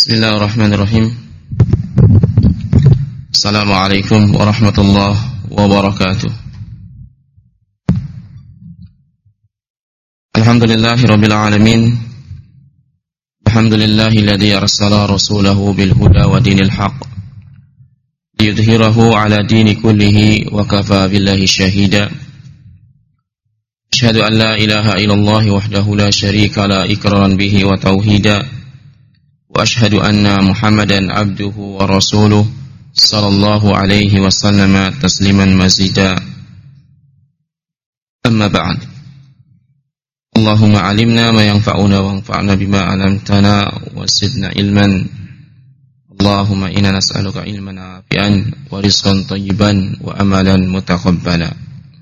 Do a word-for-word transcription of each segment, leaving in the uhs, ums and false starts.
Bismillahirrahmanirrahim. Assalamualaikum warahmatullahi wabarakatuh. Alhamdulillahirabbil alamin. Alhamdulillahilladzi arsala rasulahu bil huda wa dinil haqq liyudhhirahu ala dini kullihi wa kafa billahi shahida. Asyhadu an la ilaha illallah wahdahu la syarika la iqraran bihi wa tauhida. Wa ashhadu anna Muhammadan abduhu wa rasuluh sallallahu alaihi wasallam tasliman mazida. Amma ba'd. Allahumma alimna ma yanfa'una wanfa'na bima 'allamtana wa zidna ilman. Allahumma inna nas'aluka ilman nafi'an wa rizqan thayyiban wa amalan mutaqabbala.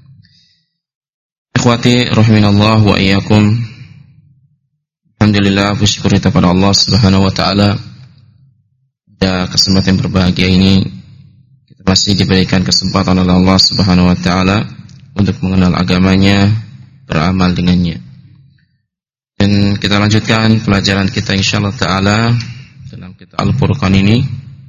Ikhwati rahimanallah wa iyyakum. Alhamdulillah, bersyukur kepada Allah Subhanahu wa taala. Pada kesempatan berbahagia ini kita masih diberikan kesempatan oleh Allah Subhanahu wa taala untuk mengenal agamanya, beramal dengannya. Dan kita lanjutkan pelajaran kita insyaallah taala dalam kitab Al-Furqan ini.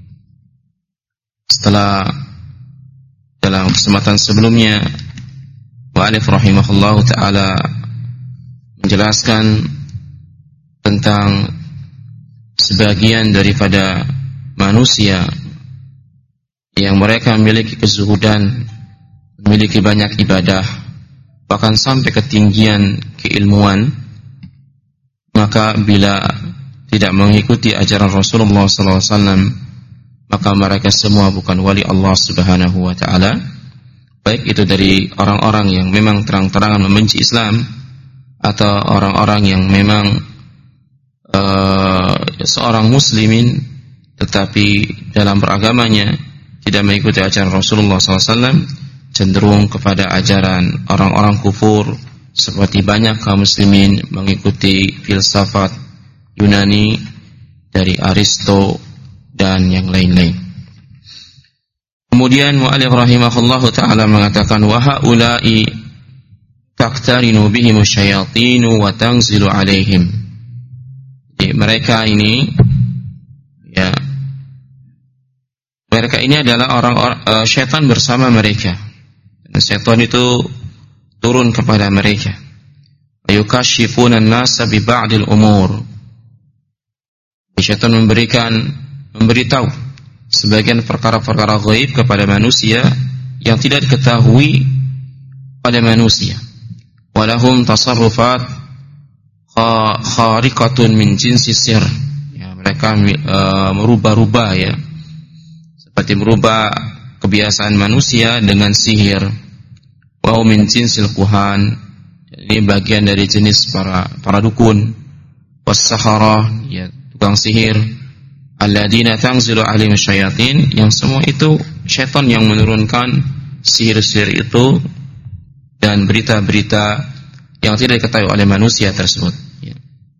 Setelah dalam kesempatan sebelumnya mu'allif rahimahullahu taala menjelaskan tentang sebagian daripada manusia yang mereka memiliki kezuhudan, memiliki banyak ibadah, bahkan sampai ketinggian keilmuan, maka bila tidak mengikuti ajaran Rasulullah sallallahu alaihi wasallam, maka mereka semua bukan wali Allah Subhanahu wa taala, baik itu dari orang-orang yang memang terang-terangan membenci Islam atau orang-orang yang memang Uh, seorang muslimin tetapi dalam beragamanya tidak mengikuti ajaran Rasulullah sallallahu alaihi wasallam, cenderung kepada ajaran orang-orang kufur, seperti banyak kaum muslimin mengikuti filsafat Yunani dari Aristo dan yang lain-lain. Kemudian mu'allif rahimahullahu ta'ala mengatakan wa haula'i taqtarinu bihim syayatinu wa tanzilu alaihim. Jadi, mereka ini ya mereka ini adalah orang-orang uh, syaitan bersama mereka. Dan syaitan itu turun kepada mereka. Yukashifuna an-nasa bi ba'dil umur. Syaitan memberikan memberitahu sebagian perkara-perkara gaib kepada manusia yang tidak diketahui pada manusia. Walahum tasarrufat khariqatun min jinsi sir. Ya, mereka uh, merubah-rubah ya. Seperti merubah kebiasaan manusia dengan sihir. Wa min jinsil kuhan. Ini bagian dari jenis para para dukun. Was-sahara, ya, tukang sihir. Alladzina tanzilu alaihim syayatin, yang semua itu syaitan yang menurunkan sihir-sihir itu dan berita-berita yang tidak diketahui oleh manusia tersebut. Ya.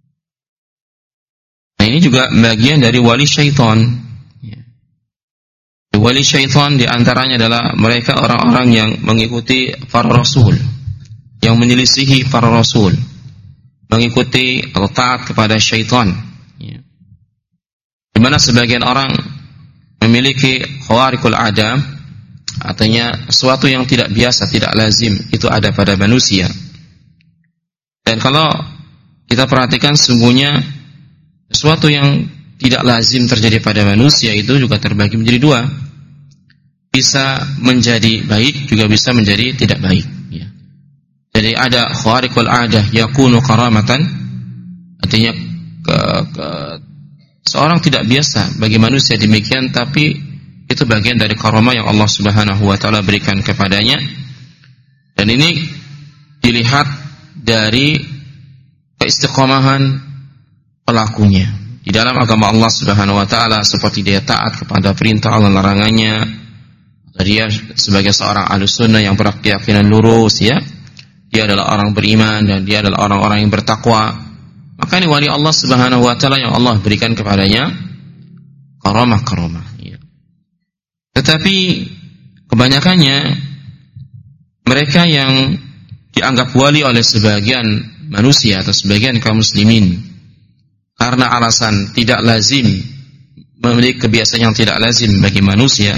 Nah, ini juga bagian dari wali syaitan. Ya. Wali syaitan diantaranya adalah mereka orang-orang yang mengikuti para rasul, yang menyelisihi para rasul, mengikuti atau taat kepada syaitan. Ya. Di mana sebagian orang memiliki khawariqul ada, artinya sesuatu yang tidak biasa, tidak lazim, itu ada pada manusia. Dan kalau kita perhatikan sesungguhnya sesuatu yang tidak lazim terjadi pada manusia itu juga terbagi menjadi dua. Bisa menjadi baik, juga bisa menjadi tidak baik. Ya. Jadi ada khawariqul adah yakunu karamatan, artinya ke, ke, seorang tidak biasa bagi manusia demikian, tapi itu bagian dari karamah yang Allah Subhanahu wa taala berikan kepadanya. Dan ini dilihat dari keistiqomahan pelakunya di dalam agama Allah Subhanahu wa taala, seperti dia taat kepada perintah Allah, larangannya, atau dia sebagai seorang ahlus sunnah yang berkeyakinan lurus, ya, dia adalah orang beriman dan dia adalah orang-orang yang bertakwa, maka ini wali Allah Subhanahu wa taala yang Allah berikan kepadanya karamah-karamah, ya. Tetapi kebanyakannya mereka yang dianggap wali oleh sebagian manusia atau sebagian kaum muslimin karena alasan tidak lazim memiliki kebiasaan yang tidak lazim bagi manusia,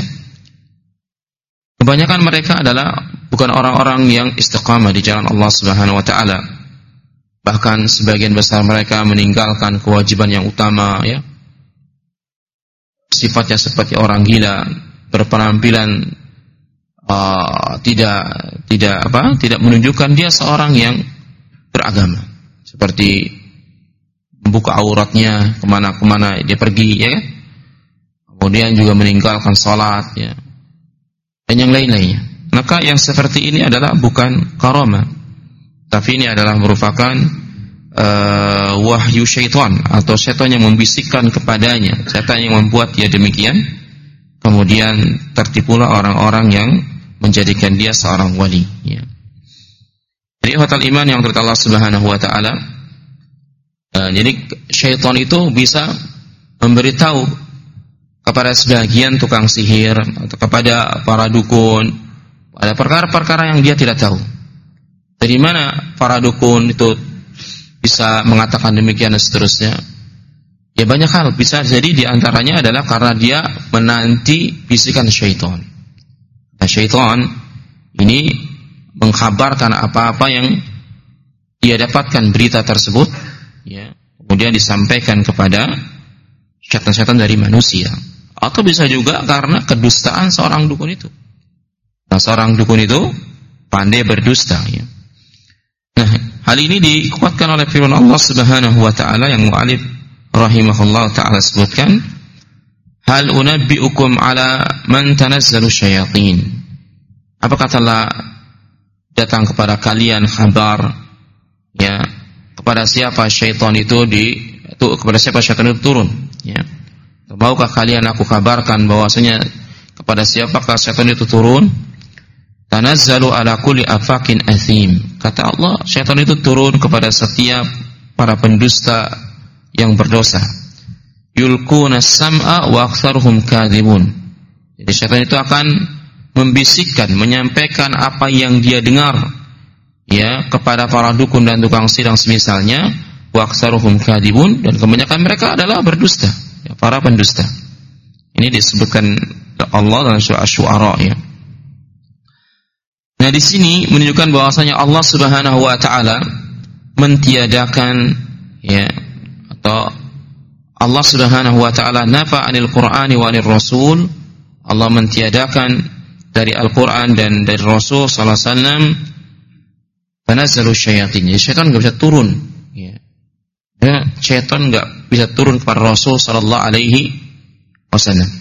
kebanyakan mereka adalah bukan orang-orang yang istiqamah di jalan Allah Subhanahu wa taala. Bahkan sebagian besar mereka meninggalkan kewajiban yang utama, ya. Sifatnya seperti orang gila, berpenampilan uh, tidak tidak apa? tidak menunjukkan dia seorang yang beragama. Seperti membuka auratnya kemana-kemana dia pergi, ya kan? Kemudian juga meninggalkan salat, ya. Dan yang lain-lainnya. Maka yang seperti ini adalah bukan karamah, tapi ini adalah merupakan uh, wahyu syaitan atau syaitan yang membisikkan kepadanya, syaitan yang membuat dia demikian. Kemudian tertipulah orang-orang yang menjadikan dia seorang wali, ya. Jadi hotel iman yang terkait Allah Subhanahu wa taala, uh, jadi syaitan itu bisa memberitahu kepada sebagian tukang sihir atau kepada para dukun ada perkara-perkara yang dia tidak tahu. Dari mana para dukun itu bisa mengatakan demikian dan seterusnya? Ya banyak hal, bisa jadi di antaranya adalah karena dia menanti bisikan syaitan. Nah, syaitan ini mengkhabarkan apa-apa yang dia dapatkan berita tersebut, ya, kemudian disampaikan kepada syaitan-syaitan dari manusia. Atau bisa juga karena kedustaan seorang dukun itu. Nah, seorang dukun itu pandai berdusta, ya. Nah, hal ini dikuatkan oleh firman Allah Subhanahu wa taala yang mu'alif rahimahullah taala sebutkan, hal unabbiukum ala man tanazzalu syayatin. Apakah telah datang kepada kalian kabar, ya, kepada siapa syaitan itu di itu kepada siapa syaitan itu turun, ya. Maukah kalian aku kabarkan bahwasanya kepada siapakah syaitan itu turun? Tanazzalu ala kulli afakin athim. Kata Allah, syaitan itu turun kepada setiap para pendusta yang berdosa. Yulquna sam'a wa aktsaruhum kadzibun. Jadi syaitan itu akan membisikkan, menyampaikan apa yang dia dengar, ya, kepada para dukun dan tukang sihir semisalnya, wa aktsaruhum kadzibun, dan kebanyakan mereka adalah berdusta, ya, para pendusta. Ini disebutkan Allah dalam surah Asy-Syu'ara, ya. Nah, di sini menunjukkan bahwasanya Allah Subhanahu wa taala mentiadakan, ya, atau Allah Subhanahu wa taala nafa 'anil Qur'ani wa 'anil Rasul. Allah mentiadakan dari Al-Qur'an dan dari Rasul sallallahu alaihi wasallam tanazzalu syayatin. Jadi syaitan enggak bisa turun, ya. Ya, syaitan enggak bisa turun kepada Rasul sallallahu alaihi wasallam.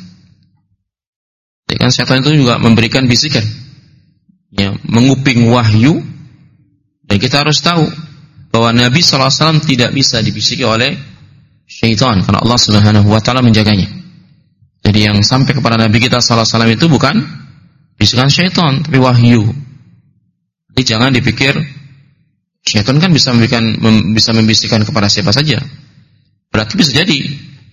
Jadi kan syaitan itu juga memberikan bisikan, ya, menguping wahyu, dan kita harus tahu bahwa Nabi sallallahu alaihi wasallam tidak bisa dibisiki oleh syaitan karena Allah Subhanahu wa taala menjaganya. Jadi yang sampai kepada Nabi kita sallallahu alaihi wasallam itu bukan bisikan syaitan, tapi wahyu. Jadi jangan dipikir syaitan kan bisa memberikan mem, bisa membisikkan kepada siapa saja. Berarti bisa jadi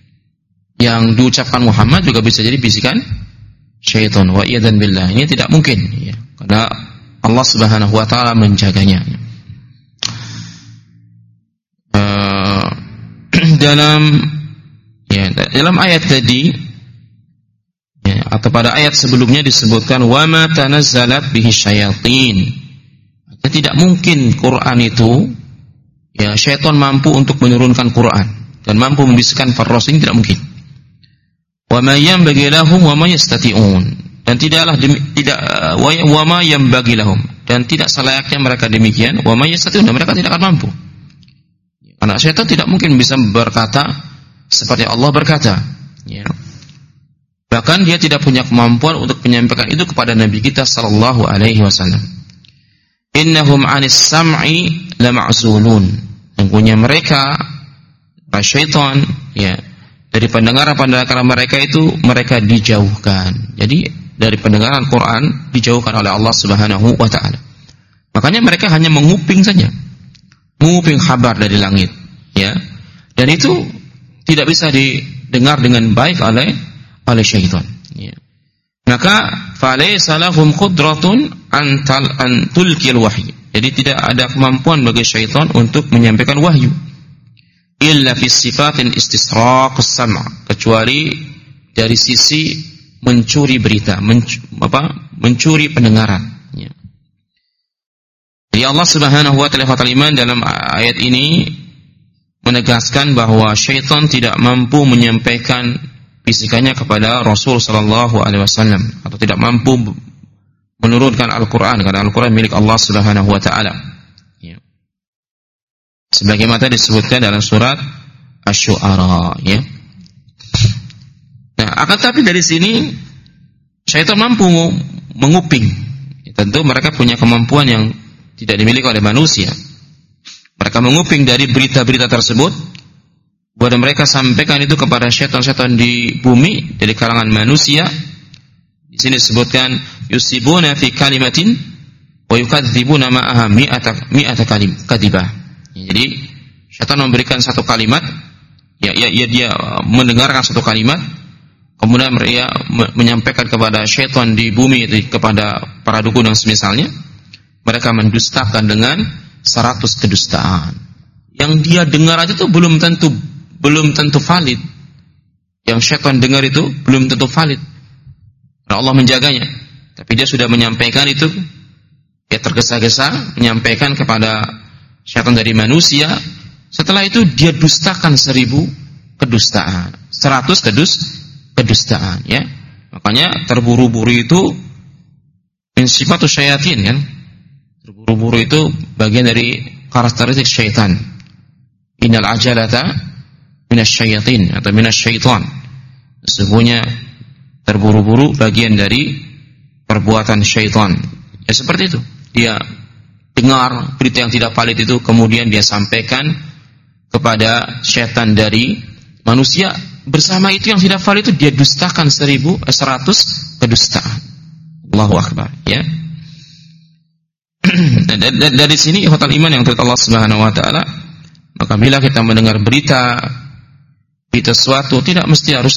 yang diucapkan Muhammad juga bisa jadi bisikan syaitan. Wa iyadan billah. Ini tidak mungkin, ya. Karena Allah Subhanahu wa taala menjaganya. Uh, dalam ya, dalam ayat tadi, ya, atau pada ayat sebelumnya disebutkan wa ma tanazzalat bihi syayatin. Tidak mungkin Quran itu, ya, syaitan mampu untuk menurunkan Quran dan mampu membisikkan farros, ini tidak mungkin. Wa ma yanbaghi lahum wa ma yastati'un. Dan tidaklah demi, tidak wa ma yanbaghi lahum, dan tidak selayaknya mereka demikian, wa ma yastati'un, mereka tidak akan mampu. Karena syaitan tidak mungkin bisa berkata seperti Allah berkata, ya. Bahkan dia tidak punya kemampuan untuk menyampaikan itu kepada Nabi kita sallallahu alaihi wasallam. Innahum 'anis sam'i lama'zulun. Sungguhnya mereka, para syaitan, ya, dari pendengaran-pendengaran mereka itu mereka dijauhkan. Jadi dari pendengaran Quran dijauhkan oleh Allah Subhanahu wa taala. Makanya mereka hanya menguping saja. Menguping kabar dari langit, ya. Dan itu tidak bisa didengar dengan baik oleh oleh syaitan, ya. Maka falaysa lahum qudratun antal antulqil wahyi. Jadi tidak ada kemampuan bagi syaitan untuk menyampaikan wahyu. Illa fi sifatin istisraq as-sam', kecuali dari sisi mencuri berita, menc- apa? mencuri pendengaran. Ya. Jadi Allah Subhanahu wa taala iman dalam ayat ini menegaskan bahwa syaitan tidak mampu menyampaikan bisikannya kepada Rasul sallallahu alaihi wasallam atau tidak mampu menurunkan Al-Qur'an, karena Al-Qur'an milik Allah Subhanahu wa taala. Ya. Sebagaimana disebutkan dalam surat Asy-Syu'ara, ya. Nah, akan tapi dari sini syaitan mampu menguping. Ya, tentu mereka punya kemampuan yang tidak dimiliki oleh manusia. Mereka menguping dari berita-berita tersebut, buat mereka sampaikan itu kepada syaitan-syaitan di bumi dari kalangan manusia. Di sini disebutkan yusibuna fi kalimatin wa yukadzibuna ma'aha mi'ata mi'ata kalim kadibah. Jadi syaitan memberikan satu kalimat, ya, ya, ya dia mendengarkan satu kalimat, kemudian mereka menyampaikan kepada syaitan di bumi itu, kepada para dukun yang semisalnya. Mereka mendustakan dengan seratus kedustaan. Yang dia dengar aja itu belum tentu belum tentu valid. Yang syaitan dengar itu belum tentu valid. Karena Allah menjaganya. Tapi dia sudah menyampaikan itu, dia tergesa-gesa menyampaikan kepada syaitan dari manusia. Setelah itu dia dustakan seribu kedustaan, seratus kedus kedustaan. Ya, makanya terburu-buru itu min sifatus syayatin, kan? Terburu-buru itu bagian dari karakteristik syaitan. Innal ajalata minasyayatin atau minasyaitan. Sesungguhnya terburu-buru bagian dari perbuatan syaitan. Ya seperti itu. Dia dengar berita yang tidak valid itu, kemudian dia sampaikan kepada syaitan dari manusia. Bersama itu yang tidak valid itu dia dustakan seribu, eh, seratus kedustaan. Allahu Akbar. Ya. dari, dari, dari sini ikhwatal iman yang terhadap Allah Subhanahu wa taala, maka bila kita mendengar berita berita sesuatu, tidak mesti harus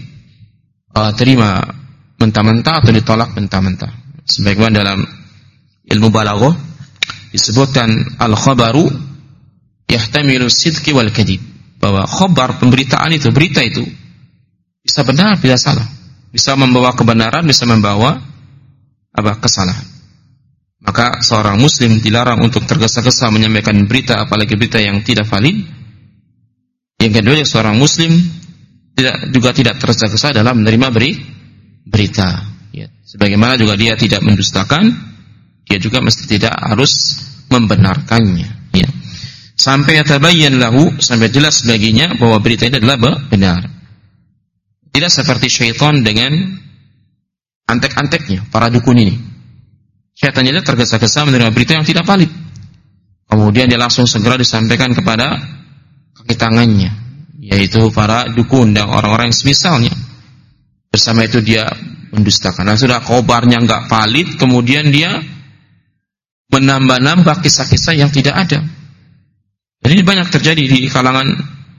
diterima uh, mentah-mentah atau ditolak mentah-mentah. Sebagaimana dalam ilmu balaghah disebutkan al-khabaru yahtamilu sidqi wal kadhib, bahwa khabar, pemberitaan itu, berita itu bisa benar, bisa salah, bisa membawa kebenaran, bisa membawa apa? Kesalahan. Maka seorang muslim dilarang untuk tergesa-gesa menyampaikan berita, apalagi berita yang tidak valid. Yang kedua, seorang muslim tidak juga tidak tergesa-gesa dalam menerima beri, berita. Ya. Sebagaimana juga dia tidak mendustakan, dia juga mesti tidak harus membenarkannya. Ya. Sampai yatabayyan lahu, sampai jelas baginya bahwa berita ini adalah benar. Tidak seperti syaitan dengan antek-anteknya, para dukun ini. Syaitan jadi tergesa-gesa menerima berita yang tidak valid. Kemudian dia langsung segera disampaikan kepada kaki tangannya, yaitu para dukun dan orang-orang yang semisalnya. Bersama itu dia mendustakan. Nah, sudah khobarnya enggak valid, kemudian dia menambah-nambah kisah-kisah yang tidak ada. Jadi ini banyak terjadi di kalangan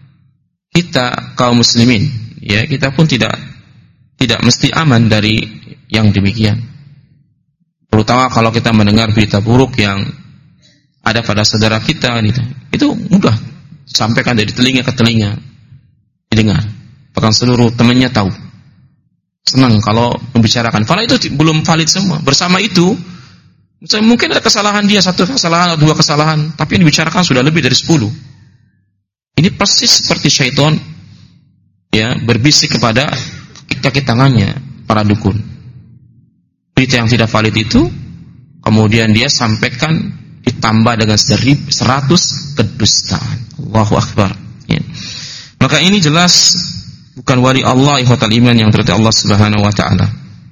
kita kaum muslimin. Ya, kita pun tidak tidak mesti aman dari yang demikian. Terutama kalau kita mendengar berita buruk yang ada pada saudara kita, gitu. Itu mudah sampaikan dari telinga ke telinga, didengar. Bahkan seluruh temannya tahu. Senang kalau membicarakan. Kalau itu belum valid semua. Bersama itu, mungkin ada kesalahan dia, satu kesalahan atau dua kesalahan, tapi yang dibicarakan sudah lebih dari sepuluh. Ini persis seperti syaitan, ya, berbisik kepada kaki tangannya para dukun. Berita yang tidak valid itu kemudian dia sampaikan ditambah dengan seribu, seratus kedustaan. Allahu Akbar. Ya. Maka ini jelas bukan wali Allah, ikhwatal iman yang terhadap Allah Subhanahu wa taala.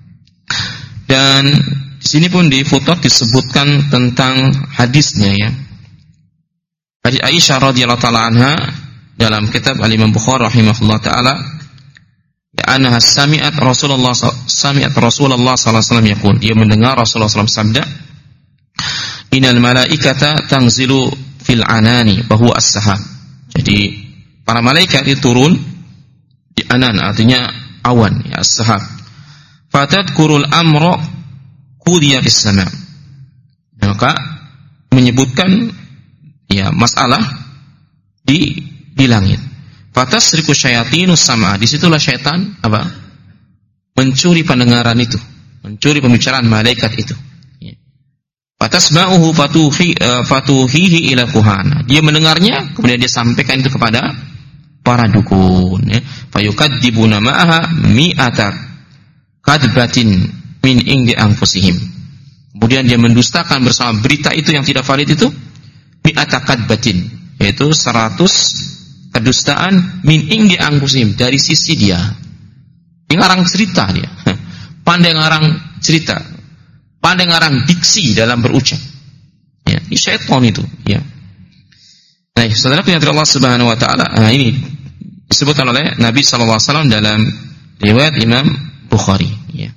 Dan di sini pun di footnote disebutkan tentang hadisnya, ya. Hadis Aisyah radhiyallahu taala anha dalam kitab Al-Imam Bukhari rahimahullah taala, ya, anha sami'at Rasulullah sami'at Rasulullah sallallahu alaihi wasallam yaqul, dia mendengar Rasulullah sallallahu alaihi wasallam sabda, innal malaikata tanzilu fil anani wa huwa as-sahab. Jadi para malaikat itu turun di anan, artinya awan, ya, as-sahab. Fatadkurul amra qudiya fis sama. Maka menyebutkan, ya, masalah di di langit. Fatasriku syayatinus sama, disitulah syaitan apa? mencuri pendengaran itu, mencuri pembicaraan malaikat itu. Fatasma'uhu fatuhi fatuhihi ila kuhana. Dia mendengarnya, kemudian dia sampaikan itu kepada para dukun. Ya. Fayukadzibuna ma'aha mi'ata kadbatin min indi anfusihim. Kemudian dia mendustakan bersama berita itu yang tidak valid itu mi'ata kadbatin, yaitu seratus kedustaan min indi anfusihim, dari sisi dia. Ini ngarang cerita dia. Pandai ngarang cerita. Pandai ngarang diksi dalam berucap. Ya, ini syaitan itu, ya. Nah, saudara yang Allah Subhanahu wa taala, nah ini disebutkan oleh Nabi sallallahu alaihi wasallam dalam riwayat Imam Bukhari, ya.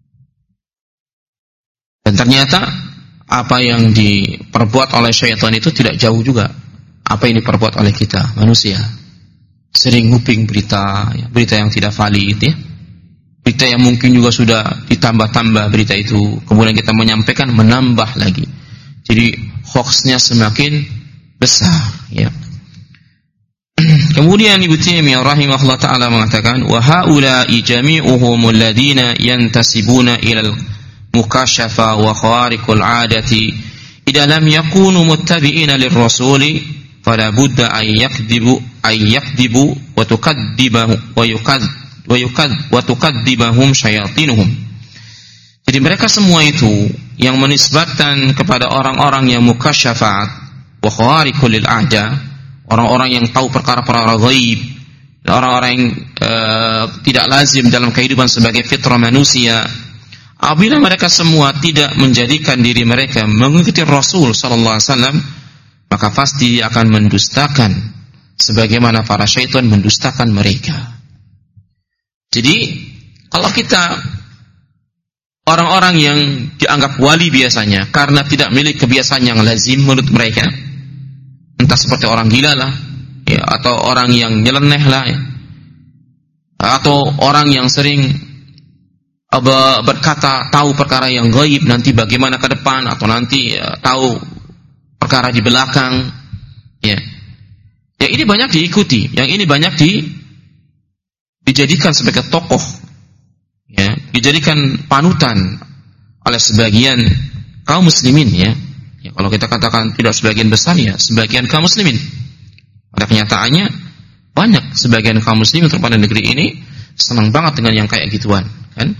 Dan ternyata apa yang diperbuat oleh syaitan itu tidak jauh juga apa yang diperbuat oleh kita manusia. Sering nguping berita, ya, berita yang tidak valid, ya. Berita yang mungkin juga sudah ditambah-tambah berita itu, kemudian kita menyampaikan menambah lagi. Jadi hoaxnya semakin besar, ya. Kemudian Ibnu Taimiyah rahimahullah taala mengatakan, wa haula'i jami'uhum alladziina yantasibuna ilal mukasyafa wa khawariqul 'adati idza lam yakunu muttabi'ina lirrasuli fala budda ay yakdzibu ay yakdzibu wa tukadzibahu wa yukadzib wa yukad wa tukadzibahum syayatinuhum. Jadi mereka semua itu yang menisbatkan kepada orang-orang yang mukasyafat wa khawariqul ada, orang-orang yang tahu perkara-perkara ghaib, orang-orang yang uh, tidak lazim dalam kehidupan sebagai fitrah manusia. Apabila mereka semua tidak menjadikan diri mereka mengikuti Rasul sallallahu alaihi wasallam, maka pasti akan mendustakan sebagaimana para syaitan mendustakan mereka. Jadi kalau kita orang-orang yang dianggap wali biasanya karena tidak memiliki kebiasaan yang lazim menurut mereka, entah seperti orang gila lah, ya, atau orang yang nyeleneh lah, ya, atau orang yang sering uh, berkata tahu perkara yang gaib nanti bagaimana ke depan, atau nanti uh, tahu perkara di belakang, ya, yang ini banyak diikuti, yang ini banyak di dijadikan sebagai tokoh, ya, dijadikan panutan oleh sebagian kaum muslimin, ya. Ya, kalau kita katakan tidak sebagian besar, ya sebagian kaum muslimin. Pada kenyataannya banyak sebagian kaum muslimin terutama di negeri ini senang banget dengan yang kayak gituan, kan?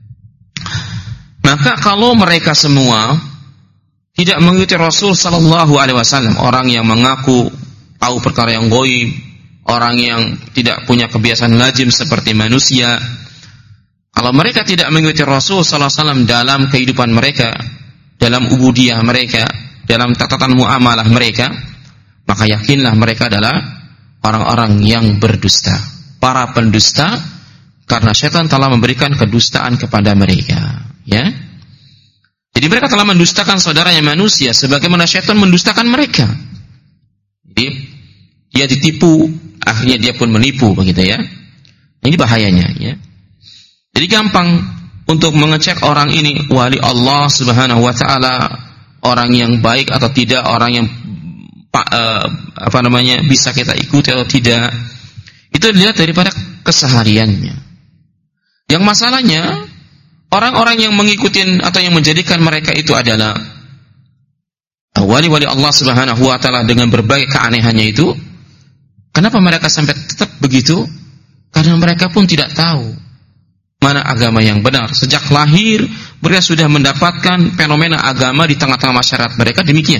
Maka kalau mereka semua tidak mengikuti Rasul sallallahu alaihi wasallam, orang yang mengaku tahu perkara yang gaib, orang yang tidak punya kebiasaan lazim seperti manusia, kalau mereka tidak mengikuti Rasul sallallahu alaihi wasallam dalam kehidupan mereka, dalam ubudiyah mereka, dalam catatan muamalah mereka, maka yakinlah mereka adalah orang-orang yang berdusta, para pendusta, karena syaitan telah memberikan kedustaan kepada mereka, ya. Jadi mereka telah mendustakan saudaranya manusia sebagaimana syaitan mendustakan mereka. Jadi dia ditipu, akhirnya dia pun menipu, begitu, ya. Ini bahayanya, ya. Jadi gampang untuk mengecek orang ini wali Allah Subhanahu wa taala, orang yang baik atau tidak, orang yang uh, apa namanya bisa kita ikuti atau tidak. Itu dilihat daripada kesehariannya. Yang masalahnya orang-orang yang mengikuti atau yang menjadikan mereka itu adalah wali-wali Allah Subhanahu wa taala dengan berbagai keanehannya itu. Kenapa mereka sampai tetap begitu? Karena mereka pun tidak tahu mana agama yang benar. Sejak lahir mereka sudah mendapatkan fenomena agama di tengah-tengah masyarakat mereka demikian.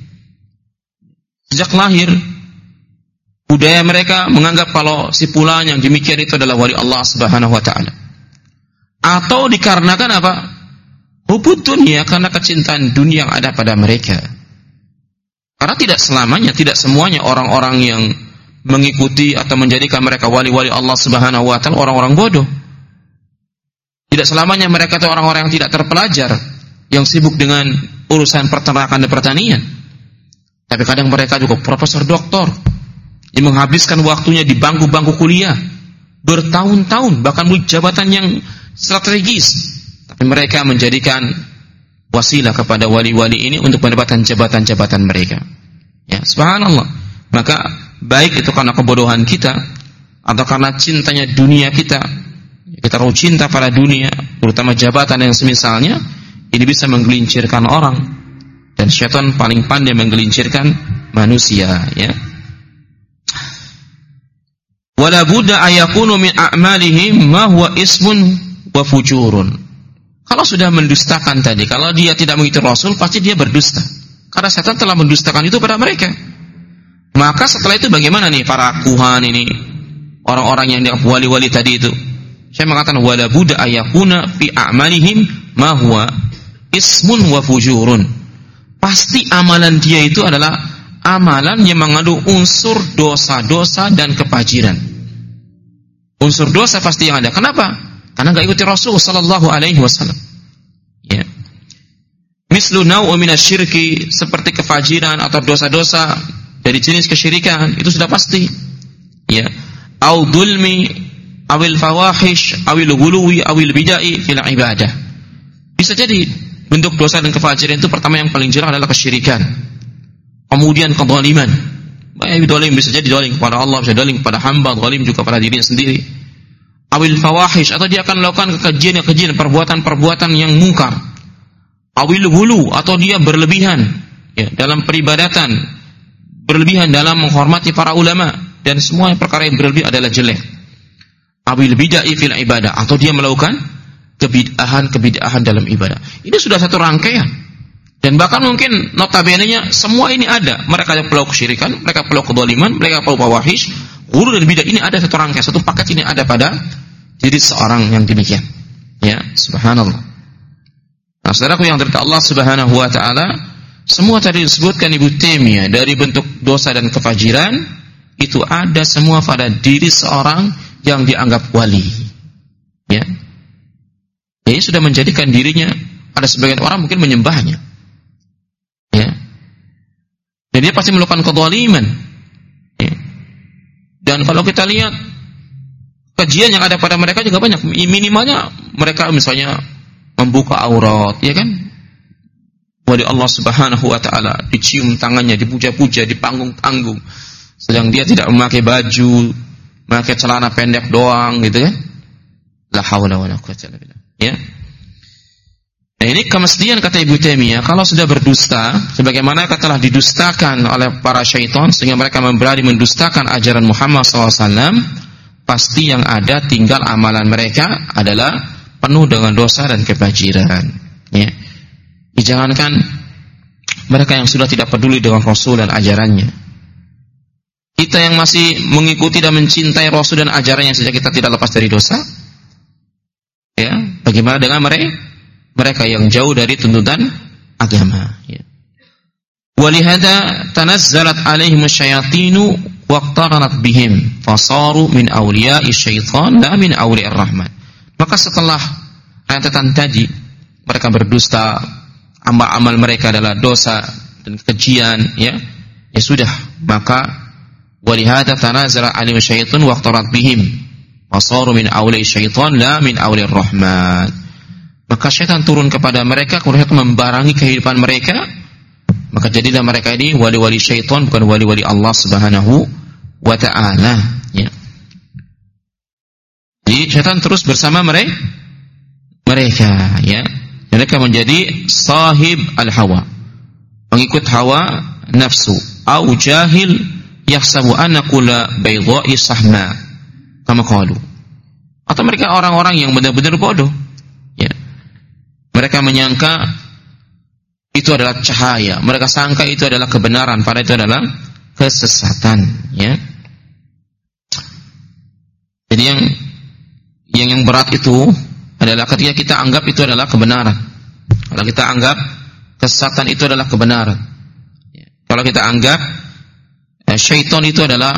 Sejak lahir budaya mereka menganggap kalau si fulan yang demikian itu adalah wali Allah Subhanahu wa taala. Atau dikarenakan apa? Hubud dunia, karena kecintaan dunia yang ada pada mereka. Karena tidak selamanya, tidak semuanya orang-orang yang mengikuti atau menjadikan mereka wali-wali Allah Subhanahu wa taala orang-orang bodoh. Tidak selamanya mereka itu orang-orang yang tidak terpelajar, yang sibuk dengan urusan peternakan dan pertanian. Tapi kadang mereka juga profesor doktor yang menghabiskan waktunya di bangku-bangku kuliah bertahun-tahun, bahkan memiliki jabatan yang strategis. Tapi mereka menjadikan wasilah kepada wali-wali ini untuk mendapatkan jabatan-jabatan mereka. Ya, subhanallah. Maka baik itu karena kebodohan kita atau karena cintanya dunia kita, kita terlalu cinta pada dunia, terutama jabatan yang semisalnya, ini bisa menggelincirkan orang. Dan syaitan paling pandai menggelincirkan manusia, ya. Wala budda ayakunu min a'malihim ma huwa ismun wa fujurun. Kalau sudah mendustakan tadi, kalau dia tidak mengikuti Rasul, pasti dia berdusta. Karena setan telah mendustakan itu pada mereka. Maka setelah itu bagaimana nih para kuhan ini, orang-orang yang dianggap wali-wali tadi itu? Saya mengatakan wala budda ayakuna fi a'malihim ma huwa ismun wa fujurun. Pasti amalan dia itu adalah amalan yang mengandung unsur dosa-dosa dan kefajiran. Unsur dosa pasti yang ada. Kenapa? Karena enggak ikuti Rasul sallallahu alaihi wasallam. Ya. Mislu nau'u minasyirki, seperti kefajiran atau dosa-dosa dari jenis kesyirikan, itu sudah pasti. Ya. Au dzulmi awil fawahish awil ghuluwi awil bidai fil ibadah. Bisa jadi bentuk dosa dan kefajiran itu pertama yang paling jelas adalah kesyirikan. Kemudian kezaliman. Baik zalim bisa jadi zalim kepada Allah, bisa zalim kepada hamba, zalim juga pada dirinya sendiri. Awil fawahish, atau dia akan melakukan kekejian-kekejian, perbuatan-perbuatan yang mungkar. Awil ghulu, atau dia berlebihan ya, dalam peribadatan, berlebihan dalam menghormati para ulama, dan semua perkara yang berlebihan adalah jelek. Awil bid'ah fil ibadah, atau dia melakukan kebid'ahan-kebid'ahan dalam ibadah. Ini sudah satu rangkaian. Dan bahkan mungkin notabene-nya semua ini ada. Mereka yang pelaku kesyirikan, mereka pelaku kezaliman, mereka pelaku fawahish, ghulu dan bid'ah, ini ada satu rangkaian, satu paket ini ada pada diri seorang yang demikian. Ya, subhanallah. Nah, saudaraku yang dirahmati Allah Subhanahu wa taala, semua tadi disebutkan Ibnu Taimiyah dari bentuk dosa dan kefajiran itu ada semua pada diri seorang yang dianggap wali. Ya. Jadi sudah menjadikan dirinya, ada sebagian orang mungkin menyembahnya. Ya. Dan dia pasti melakukan kezaliman. Ya. Dan kalau kita lihat kajian yang ada pada mereka juga banyak. Minimalnya mereka misalnya membuka aurat, ya kan? Wali Allah Subhanahu wa taala, dicium tangannya, dipuja-puja, dipanggung-panggung. Sedang dia tidak memakai baju, memakai celana pendek doang gitu kan? La haula wala quwwata illa billah. Ya. Nah, ini kemestian kata Ibnu Taimiyah, kalau sudah berdusta, sebagaimana telah didustakan oleh para syaitan sehingga mereka berani mendustakan ajaran Muhammad sallallahu alaihi wasallam, pasti yang ada tinggal amalan mereka adalah penuh dengan dosa dan kefajiran. Ya. Jangankan mereka yang sudah tidak peduli dengan Rasul dan ajarannya, kita yang masih mengikuti dan mencintai Rasul dan ajarannya saja kita tidak lepas dari dosa. Ya, bagaimana dengan mereka? Mereka yang jauh dari tuntutan agama. Ya. Walihada tanazzalat alaihim asyayatinu waqtaranat bihim fasaru min awliya'i syaitan la min awli'ir rahman. Maka setelah rentetan tadi mereka berdusta, amal-amal mereka adalah dosa dan kekejian, ya. Ya sudah, maka walihada tanazzalat alaihim asyayatun waqtaranat bihim fasaru min awliya'i syaitan la min awli'ir rahman. Maka syaitan turun kepada mereka, kemudian membarangi kehidupan mereka. Maka jadilah mereka ini wali-wali syaitan, bukan wali-wali Allah Subhanahu wa ta'ala. Ya. Jadi syaitan terus bersama mereka, mereka, ya. Mereka menjadi sahib al-hawa, pengikut hawa nafsu. Au jahil yahsabu anna kulla baydha'i sahma, kama qalu. Atau mereka orang-orang yang benar-benar bodoh. Ya. Mereka menyangka itu adalah cahaya, mereka sangka itu adalah kebenaran, padahal itu adalah kesesatan, ya. Jadi yang yang yang berat itu adalah ketika kita anggap itu adalah kebenaran. Kalau kita anggap kesesatan itu adalah kebenaran. Ya. Kalau kita anggap eh, syaitan itu adalah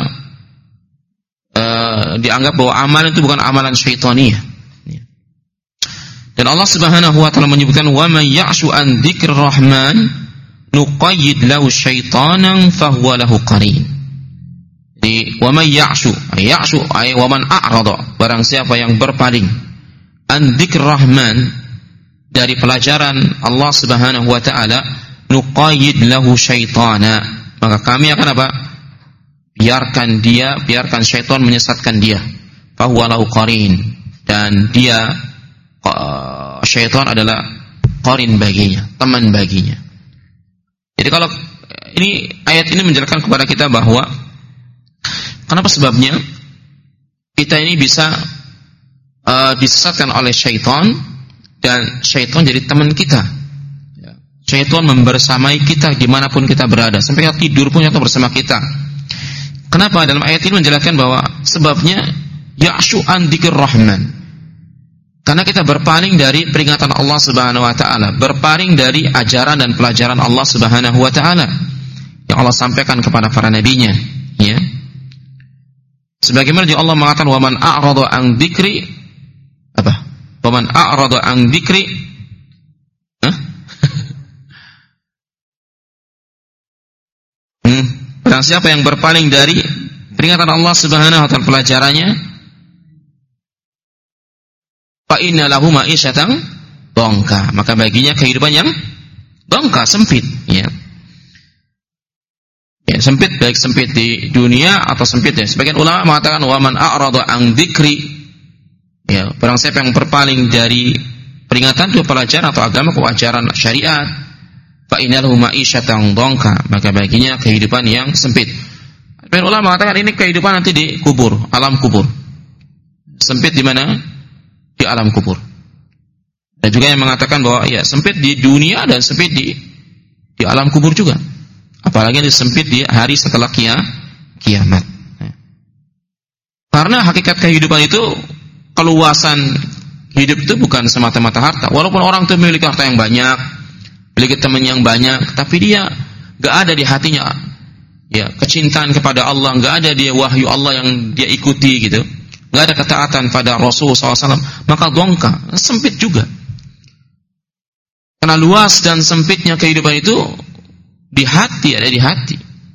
eh, dianggap bahwa amalan itu bukan amalan syaitaniyah. Dan Allah Subhanahu wa taala menyebutkan wa may ya'shu an dzikrir rahman nuqayyid lahu syaitanan fahuwa lahu qarin. Jadi wa may ya'shu, ya'shu ay wa man a'rada, barang siapa yang berpaling an dzikrir rahman, dari pelajaran Allah Subhanahu wa taala, nuqayyid lahu syaitana, maka kami akan apa? Biarkan dia, biarkan syaitan menyesatkan dia. Fahuwa lahu qarin. dan dia uh, syaitan adalah qarin baginya, teman baginya. Jadi kalau ini ayat ini menjelaskan kepada kita bahwa kenapa sebabnya kita ini bisa uh, disesatkan oleh syaitan dan syaitan jadi teman kita. Syaitan membersamai kita dimanapun kita berada, sampai kita tidur pun syaitan bersama kita. Kenapa? Dalam ayat ini menjelaskan bahwa sebabnya ya'shu an dzikir rahman. Karena kita berpaling dari peringatan Allah Subhanahu wa taala, berpaling dari ajaran dan pelajaran Allah Subhanahu wa taala yang Allah sampaikan kepada para nabinya, ya. Sebagaimana Allah mengatakan wa man a'rada an dzikri apa? Wa man a'rada an dzikri Hah? hmm, barang siapa yang berpaling dari peringatan Allah Subhanahu wa taala pelajarannya, fa inna lahu ma'isyatan dongka, maka baginya kehidupan yang dongka, sempit, ya. Ya, sempit, baik sempit di dunia atau sempit ya. Sebagian ulama mengatakan wa man a'rada an dzikri, ya, barang siapa yang berpaling dari peringatan itu pelajaran atau agama ke ajaran syariat, fa innahu ma'isyatan dongka, maka baginya kehidupan yang sempit. Sebagian ulama mengatakan ini kehidupan nanti di kubur, alam kubur. Sempit di mana? Di alam kubur. Dan juga yang mengatakan bahwa ya sempit di dunia dan sempit di di alam kubur juga. Apalagi ini sempit di hari setelah kia, kiamat. Karena hakikat kehidupan itu, keluasan hidup itu bukan semata-mata harta. Walaupun orang itu memiliki harta yang banyak, memiliki teman yang banyak, tapi dia gak ada di hatinya ya kecintaan kepada Allah, gak ada dia wahyu Allah yang dia ikuti gitu, gak ada ketaatan pada Rasul sallallahu alaihi wasallam, maka dongka, sempit juga. Karena luas dan sempitnya kehidupan itu di hati, ada di hati.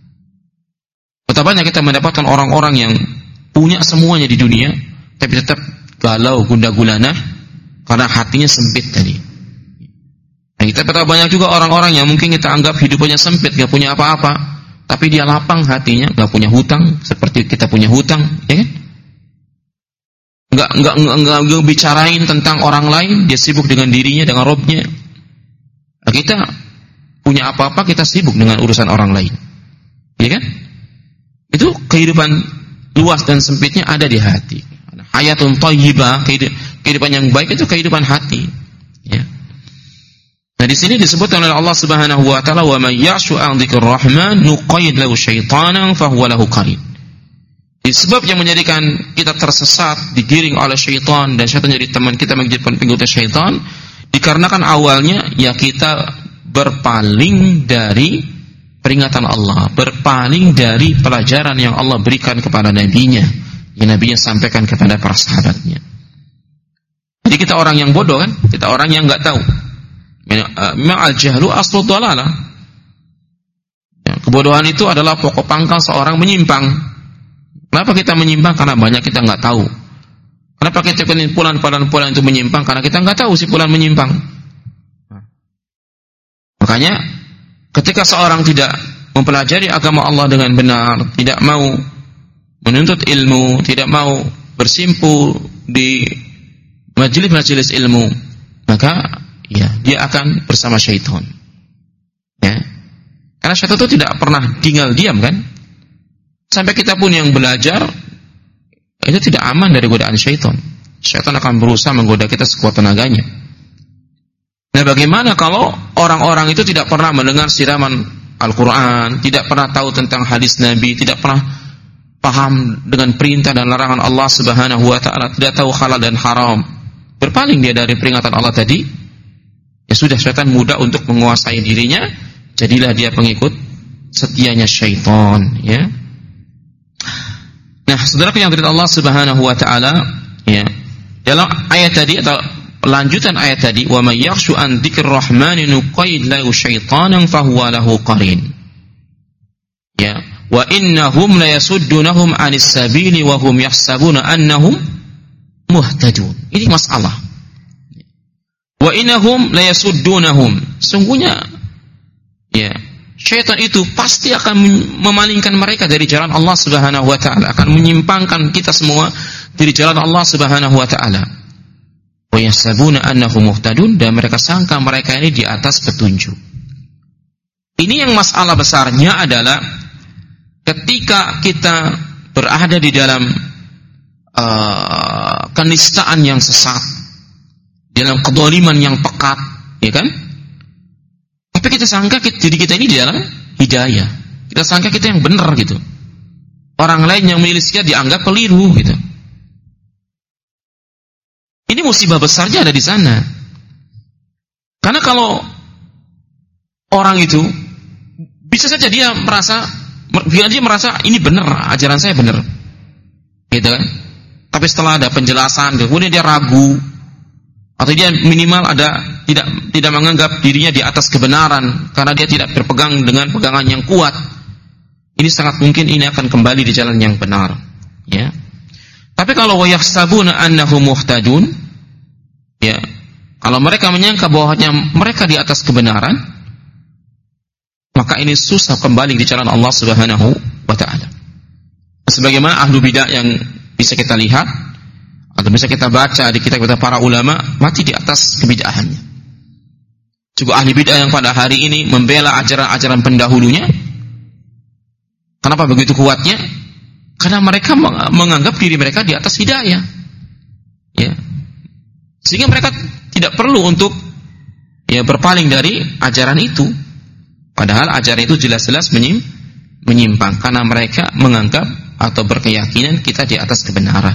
Betapa banyak kita mendapatkan orang-orang yang punya semuanya di dunia, tapi tetap galau, gundah gulana karena hatinya sempit tadi. Dan kita betapa banyak juga orang-orang yang mungkin kita anggap hidupnya sempit, gak punya apa-apa, tapi dia lapang hatinya, gak punya hutang seperti kita punya hutang, ya kan? Gak, gak, gak, gak, gak bicarain tentang orang lain, dia sibuk dengan dirinya, dengan Robnya. Nah, kita punya apa-apa, kita sibuk dengan urusan orang lain, ya kan? Itu kehidupan luas dan sempitnya ada di hati. Hayatun thayyibah, kehidupan yang baik itu kehidupan hati, ya. Nah, di sini disebutkan oleh Allah Subhanahu wa taala wa may ya'shu an dzikrir rahman nuqayyid lahu syaitanan fa huwa lahu qarin. Sebab yang menjadikan kita tersesat, digiring oleh syaitan, dan syaitan jadi teman kita, menjadi pengikut syaitan, dikarenakan awalnya ya kita berpaling dari peringatan Allah, berpaling dari pelajaran yang Allah berikan kepada nabinya, yang nabinya sampaikan kepada para sahabatnya. Jadi kita orang yang bodoh kan, kita orang yang enggak tahu. Memang al-jahlu aslu dhalalah. Ya, kebodohan itu adalah pokok pangkal seorang menyimpang. Kenapa kita menyimpang? Karena banyak kita enggak tahu. Kenapa kita pulan-pulan-pulan itu menyimpang? Karena kita enggak tahu si pulan menyimpang. Makanya ketika seorang tidak mempelajari agama Allah dengan benar, tidak mau menuntut ilmu, tidak mau bersimpu di majelis-majelis ilmu, maka ya dia akan bersama syaitan. Ya. Karena syaitan itu tidak pernah tinggal diam kan? Sampai kita pun yang belajar itu tidak aman dari godaan syaitan. Syaitan akan berusaha menggoda kita sekuat tenaganya. Nah, bagaimana kalau orang-orang itu tidak pernah mendengar siraman Al-Quran, tidak pernah tahu tentang hadis Nabi, tidak pernah paham dengan perintah dan larangan Allah Subhanahu wa taala, tidak tahu halal dan haram, berpaling dia dari peringatan Allah tadi, ya sudah, syaitan mudah untuk menguasai dirinya, jadilah dia pengikut setianya syaitan, ya. Nah, saudara yang dari Allah Subhanahu wa taala, ya, dalam ayat tadi atau lanjutan ayat tadi, wa may yakhshu an dzikrir rahmani nuqayyid lahu syaitanan fa huwa lahu qarin. Ya, wa innahum la yasuddunahum 'anis sabili wa hum yahsabuna annahum muhtadun. Ini masalah. Wa innahum la yasuddunahum. Sungguhnya ya, syaitan itu pasti akan memalingkan mereka dari jalan Allah Subhanahu wa taala, akan menyimpangkan kita semua dari jalan Allah Subhanahu wa taala. wa yahsabuna annahum muhtadun, dan mereka sangka mereka ini di atas petunjuk. Ini yang masalah besarnya adalah ketika kita berada di dalam uh, kenistaan yang sesat, dalam kezaliman yang pekat, ya kan? Tapi kita sangka kita, diri kita ini di dalam hidayah. Kita sangka kita yang benar gitu. Orang lain yang menyelisihnya dianggap keliru gitu. Ini musibah besarnya ada di sana. Karena kalau orang itu bisa saja dia merasa, dia merasa ini benar, ajaran saya benar, gitu kan? Tapi setelah ada penjelasan, kemudian dia ragu, atau dia minimal ada tidak tidak menganggap dirinya di atas kebenaran karena dia tidak berpegang dengan pegangan yang kuat. Ini sangat mungkin ini akan kembali di jalan yang benar, ya. Tapi kalau wayahsabuna annahum muhtadun, ya, kalau mereka menyangka bahwanya mereka di atas kebenaran, maka ini susah kembali di jalan Allah Subhanahu wa taala. Sebagaimana ahlu bidah yang bisa kita lihat atau bisa kita baca di kitab-kitab para ulama, mati di atas kebidahannya. Juga ahli bidah yang pada hari ini membela ajaran-ajaran pendahulunya. Kenapa begitu kuatnya? Karena mereka menganggap diri mereka di atas hidayah, ya. Sehingga mereka tidak perlu untuk ya berpaling dari ajaran itu. Padahal ajaran itu jelas-jelas menyimpang karena mereka menganggap atau berkeyakinan kita di atas kebenaran.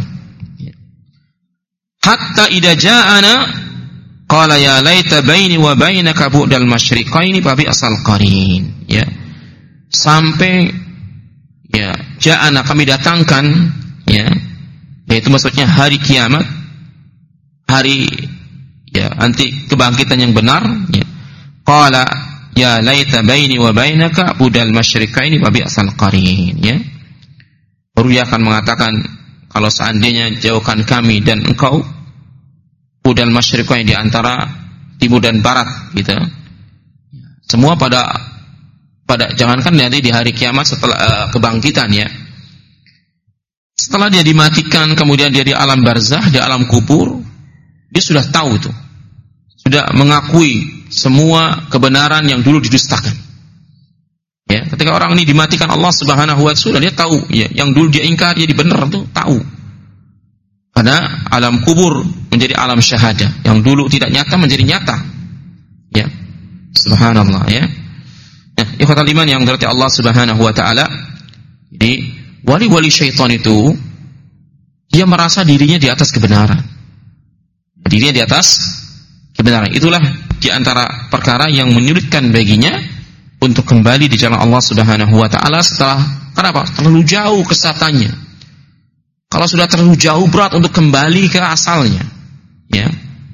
Hatta idza ja'ana qala ya laita baini wa bainaka bu'dal masyriqaini fa bi asal qarin, ya. Sampai ya ja'ana kami datangkan, ya, yaitu maksudnya hari kiamat, hari ya nanti kebangkitan yang benar, ya. Qala ya laita baini wa bainaka budal masyriqaini fa bi asal qarin, ya. Baru dia akan mengatakan, kalau seandainya jauhkan kami dan engkau budal masyriqaini, di antara timur dan barat, gitu. Semua pada pada jangankan nanti di hari kiamat setelah uh, kebangkitan, ya. Setelah dia dimatikan, kemudian dia di alam barzah, di alam kubur, dia sudah tahu itu. Sudah mengakui semua kebenaran yang dulu didustakan. Ya, ketika orang ini dimatikan Allah Subhanahu wa taala, dia tahu, ya, yang dulu dia ingkar jadi benar itu tahu. Karena alam kubur menjadi alam syahadah, yang dulu tidak nyata menjadi nyata. Ya. Subhanallah, ya. Nah, ikhwatal iman yang dirahmati Allah Subhanahu wa taala. Jadi, wali-wali syaitan itu dia merasa dirinya di atas kebenaran. Dirinya di atas kebenaran. Itulah di antara perkara yang menyulitkan baginya untuk kembali di jalan Allah Subhanahu wa taala setelah kenapa? Terlalu jauh kesesatannya. Kalau sudah terlalu jauh, berat untuk kembali ke asalnya, ya.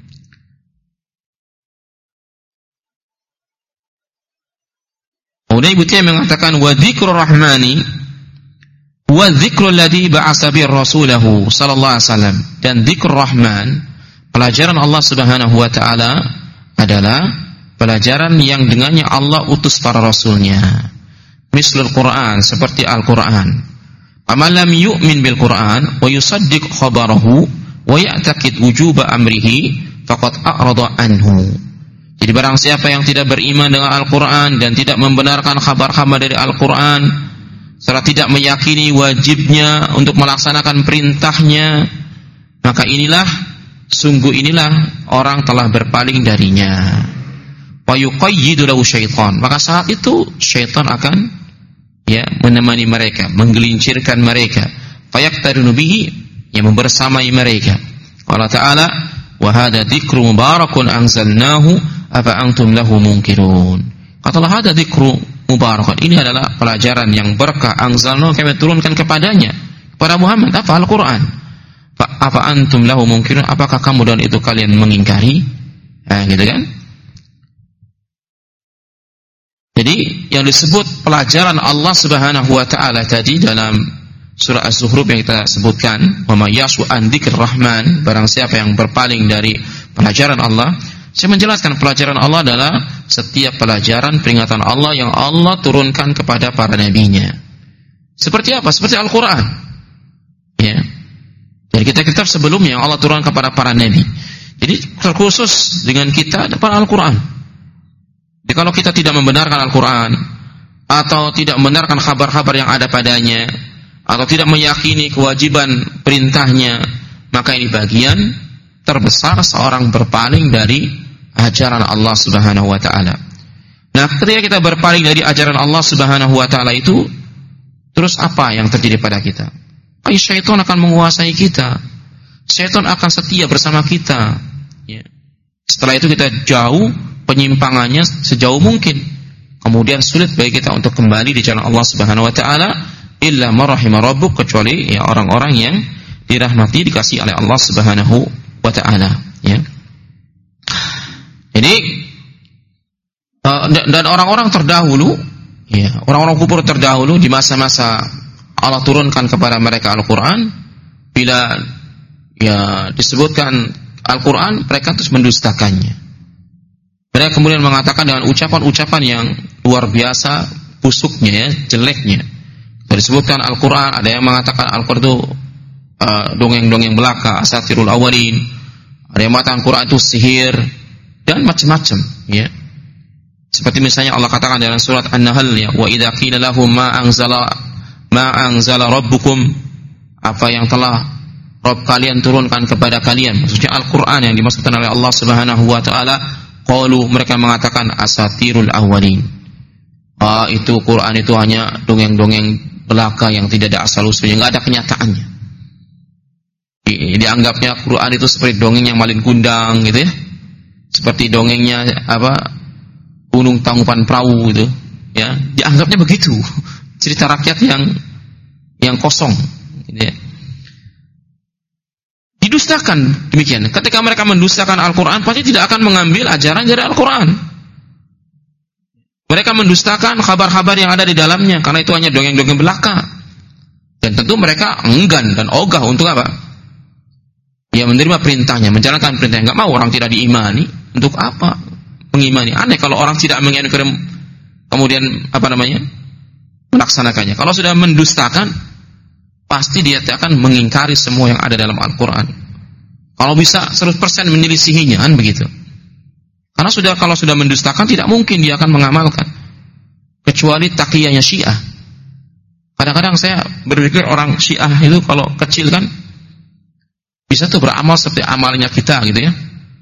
Kemudian Ibnu Taimiyah mengatakan wa dzikrur rahmani wa dzikrul ladzi ba'atsa bir rasulahu sallallahu alaihi wasallam, dan dzikrur rahman, pelajaran Allah Subhanahu wa taala adalah pelajaran yang dengannya Allah utus para rasulnya. Mislul Quran, seperti Al-Quran. Amal lam yu'min bil Quran wa yusaddiq khabarahu wa ya'taqid wujuba amrihi faqad a'rada anhu. Jadi barang siapa yang tidak beriman dengan Al-Quran dan tidak membenarkan kabar-kabar dari Al-Quran, serta tidak meyakini wajibnya untuk melaksanakan perintahnya, maka inilah, sungguh inilah orang telah berpaling darinya. Wa yuqayyidu lahu syaitan, maka saat itu syaitan akan ya menemani mereka, menggelincirkan mereka. Fayaqtarinu bihi, yang membersamai mereka. Allah Ta'ala, wa hadza dzikru mubarakun anzalnahu afa antum lahu munkirun. Kata Allah, hadza dzikru mubarakun, ini adalah pelajaran yang berkah, anzalnahu, kami turunkan kepadanya, kepada Muhammad, apa? Al-Quran. Apa antum lahu munkirun, apakah kamu dan itu kalian mengingkari? Nah, gitu kan? Jadi yang disebut pelajaran Allah Subhanahu wa taala tadi dalam surah Az-Zukhruf yang kita sebutkan, wa may yashu an dzikrir rahman, barang siapa yang berpaling dari pelajaran Allah. Saya menjelaskan pelajaran Allah adalah setiap pelajaran peringatan Allah yang Allah turunkan kepada para nabinya. Seperti apa? Seperti Al-Quran, ya. Dari kitab-kitab sebelumnya yang Allah turunkan kepada para nabi. Jadi terkhusus dengan kita depan Al-Quran. Jadi kalau kita tidak membenarkan Al-Quran, atau tidak membenarkan kabar-kabar yang ada padanya, atau tidak meyakini kewajiban perintahnya, maka ini bagian terbesar seorang berpaling dari ajaran Allah Subhanahu wa taala. Nah, ketika kita berpaling dari ajaran Allah Subhanahu wa taala itu, terus apa yang terjadi pada kita? Ay, syaitan akan menguasai kita. Syaitan akan setia bersama kita. Ya. Setelah itu kita jauh penyimpangannya sejauh mungkin. Kemudian sulit bagi kita untuk kembali di jalan Allah Subhanahu wa taala illa man rahima rabbuk, kecuali ya orang-orang yang dirahmati, dikasihi oleh Allah Subhanahu wa taala, ya. Jadi uh, dan orang-orang terdahulu, ya, orang-orang kufur terdahulu di masa-masa Allah turunkan kepada mereka Al-Qur'an, bila ya disebutkan Al-Quran, mereka terus mendustakannya. Mereka kemudian mengatakan dengan ucapan-ucapan yang luar biasa busuknya, ya, jeleknya. Disebutkan Al-Quran, ada yang mengatakan Al-Quran itu uh, dongeng-dongeng belaka, asatirul awalin. Ada yang mengatakan Al-Quran itu sihir dan macam-macam, ya. Seperti misalnya Allah katakan dalam surat An-Nahl, ya, wa idza qila lahum ma anzala ma anzala rabbukum, apa yang telah Rabb kalian turunkan kepada kalian, maksudnya Al-Quran yang dimaksudkan oleh Allah Subhanahu wa taala, qalu, mereka mengatakan asatirul awwalin. Ah, itu Quran itu hanya dongeng-dongeng belaka yang tidak ada asal usulnya, enggak ada kenyataannya. Di, dianggapnya Quran itu seperti dongeng yang malin kundang gitu, ya. Seperti dongengnya apa? Gunung Tangkuban Perahu gitu, ya. Dianggapnya begitu. Cerita rakyat yang yang kosong gitu, ya. Didustakan demikian. Ketika mereka mendustakan Al-Quran, pasti tidak akan mengambil ajaran dari Al-Quran. Mereka mendustakan kabar-kabar yang ada di dalamnya, karena itu hanya dongeng-dongeng belaka. Dan tentu mereka enggan dan ogah untuk apa? Ya, menerima perintahnya, menjalankan perintahnya. Enggak mau orang tidak diimani. Untuk apa mengimani? Aneh kalau orang tidak mengimani kemudian apa namanya? melaksanakannya. Kalau sudah mendustakan, pasti dia akan mengingkari semua yang ada dalam Al-Quran. Kalau bisa seratus persen menyelisihinya, kan begitu. Karena sudah kalau sudah mendustakan, tidak mungkin dia akan mengamalkan. Kecuali taqiyahnya Syiah. Kadang-kadang saya berpikir orang Syiah itu kalau kecil kan, bisa tuh beramal seperti amalnya kita gitu, ya.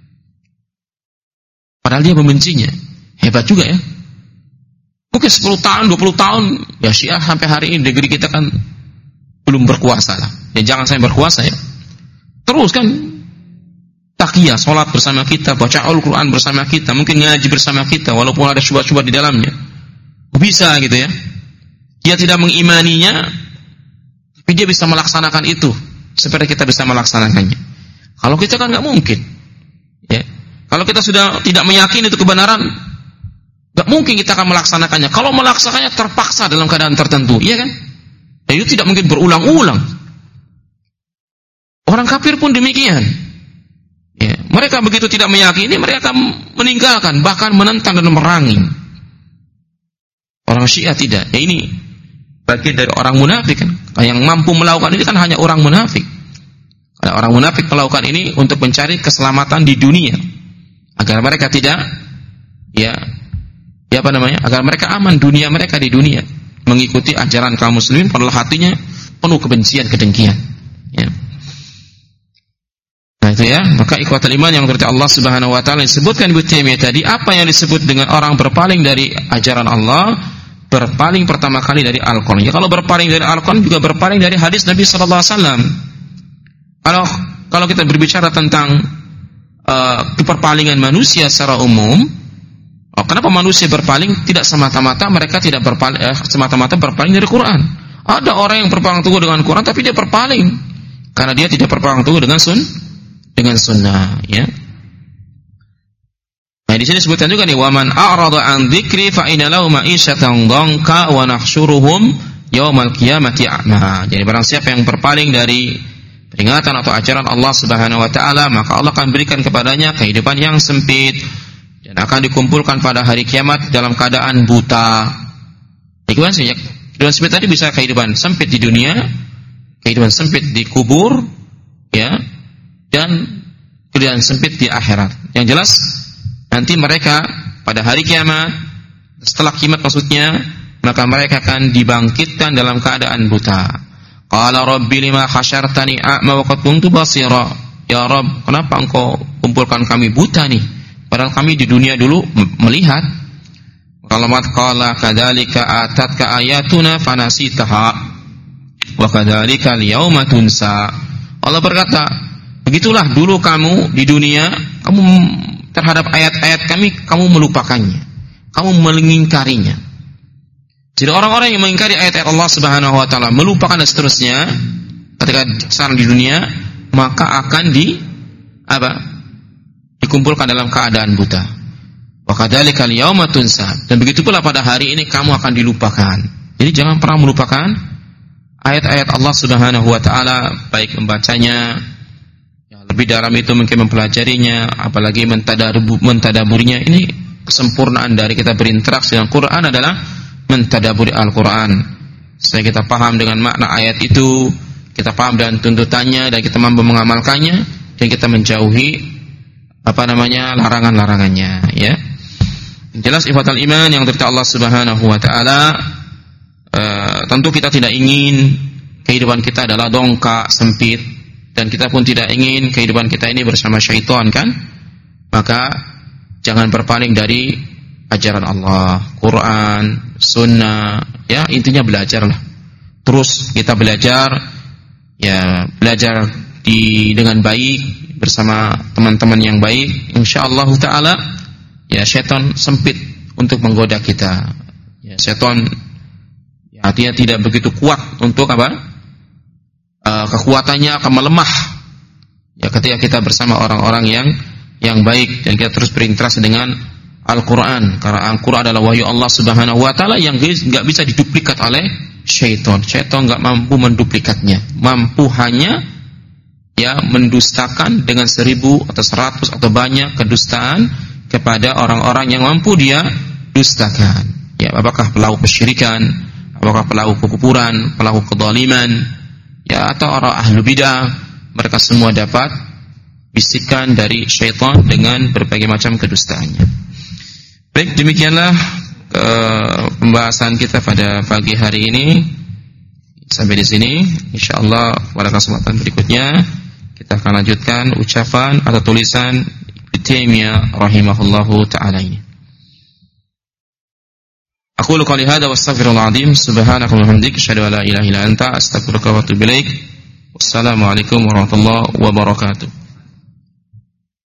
Padahal dia membencinya. Hebat juga, ya. Mungkin sepuluh tahun, dua puluh tahun, ya Syiah sampai hari ini negeri kita kan belum berkuasa lah. Ya jangan saya berkuasa, ya. Terus kan taqiyah, sholat bersama kita, baca Al-Quran bersama kita, mungkin ngaji bersama kita, walaupun ada syubhat-syubhat di dalamnya. Bisa gitu, ya. Dia tidak mengimaninya, tapi dia bisa melaksanakan itu seperti kita bisa melaksanakannya. Kalau kita kan nggak mungkin, ya. Kalau kita sudah tidak meyakini itu kebenaran, nggak mungkin kita akan melaksanakannya. Kalau melaksanakannya terpaksa dalam keadaan tertentu, iya kan? Dan itu tidak mungkin berulang-ulang. Orang kafir pun demikian. Ya, mereka begitu tidak meyakini, mereka akan meninggalkan, bahkan menentang dan memerangi. Orang Syiah tidak. Ya, ini bagian dari orang munafik, kan? Yang mampu melakukan ini kan hanya orang munafik. Karena orang munafik melakukan ini untuk mencari keselamatan di dunia, agar mereka tidak, ya, ya apa namanya? Agar mereka aman dunia mereka di dunia. Mengikuti ajaran kaum muslimin, padahal hatinya penuh kebencian, kedengkian, ya. Nah itu, ya, maka ikhwatul iman yang mengerti Allah Subhanahu wa taala disebutkan Ibnu Taimiyah tadi, apa yang disebut dengan orang berpaling dari ajaran Allah, berpaling pertama kali dari Al-Qur'an. Ya, kalau berpaling dari Al-Qur'an juga berpaling dari hadis Nabi sallallahu alaihi wasallam. Kalau kalau kita berbicara tentang uh, keperpalingan manusia secara umum, oh, kenapa manusia berpaling? Tidak semata-mata mereka tidak berpaling, eh, semata-mata berpaling dari Quran. Ada orang yang berpegang teguh dengan Quran, tapi dia berpaling karena dia tidak berpegang teguh dengan sun, dengan sunnah, ya. Nah, di sini disebutkan juga nih, waman a'rada an dzikri fa inna lahu ma'isyatan dhanka wa nahsyuruhum yaumal qiyamati a'ma. Jadi barang siapa yang berpaling dari peringatan atau ajaran Allah Subhanahu wa taala, maka Allah akan berikan kepadanya kehidupan yang sempit dan akan dikumpulkan pada hari kiamat dalam keadaan buta. Kehidupan sempit, kehidupan sempit tadi bisa kehidupan sempit di dunia, kehidupan sempit di kubur, ya, dan kesulitan sempit di akhirat. Yang jelas nanti mereka pada hari kiamat, setelah kiamat maksudnya, maka mereka akan dibangkitkan dalam keadaan buta. Qala rabbi lima hasyartani a'ma wa qad kuntu basira. Ya Rabb, kenapa engkau kumpulkan kami buta nih? Padahal kami di dunia dulu melihat. Kalimat qala kadzalika atatka ayatuna fanasitaha wa kadzalika al-yauma tunsa. Allah berkata, begitulah dulu kamu di dunia, kamu terhadap ayat-ayat kami, kamu melupakannya, kamu mengingkarinya. Jadi orang-orang yang mengingkari ayat-ayat Allah Subhanahu wa taala, melupakan dan seterusnya, ketika sekarang di dunia, maka akan di apa? Dikumpulkan dalam keadaan buta. Wa kadzalika al-yauma tunsa. Dan begitu pula pada hari ini kamu akan dilupakan. Jadi jangan pernah melupakan ayat-ayat Allah Subhanahu wa taala, baik membacanya, ya, lebih dalam itu mungkin mempelajarinya, apalagi mentadaburinya. Ini kesempurnaan dari kita berinteraksi dengan Quran adalah mentadaburi Al-Quran. Supaya kita paham dengan makna ayat itu, kita paham dan tuntutannya, dan kita mampu mengamalkannya, dan kita menjauhi apa namanya larangan-larangannya. Ya, jelas ikhwatal iman yang dirahmati Allah Subhanahu wa taala. Uh, tentu kita tidak ingin kehidupan kita adalah dongkak, sempit, dan kita pun tidak ingin kehidupan kita ini bersama syaitan, kan? Maka jangan berpaling dari ajaran Allah, Quran, Sunnah. Ya, intinya belajarlah. Terus kita belajar, ya belajar di dengan baik bersama teman-teman yang baik. Insyaallah taala, ya syaitan sempit untuk menggoda kita. Ya, syaitan artinya tidak begitu kuat untuk apa? Uh, kekuatannya akan melemah. Ya, ketika kita bersama orang-orang yang yang baik dan kita terus berinteraksi dengan Al-Quran, karena Al-Quran adalah wahyu Allah Subhanahu wa taala yang enggak bisa diduplikat oleh syaitan. Syaitan enggak mampu menduplikatnya, mampu hanya ya mendustakan dengan seribu atau seratus atau banyak kedustaan kepada orang-orang yang mampu dia dustakan. Ya, apakah pelaku kesyirikan, apakah pelaku kekufuran, pelaku kezaliman, ya atau orang ahlu bidah, mereka semua dapat bisikan dari syaitan dengan berbagai macam kedustaannya. Baik, demikianlah uh, pembahasan kita pada pagi hari ini. Sampai di sini, insyaallah pada kesempatan berikutnya kita akan lanjutkan ucapan atau tulisan Ibnu Taimiyah rahimahullahu taala ini. Aku qouli hadza wa astaghfirullah azim subhanaka wa bihamdika asyhadu an la ilaha illa anta astaghfiruka wa atubu ilaik. Wassalamualaikum warahmatullahi wabarakatuh.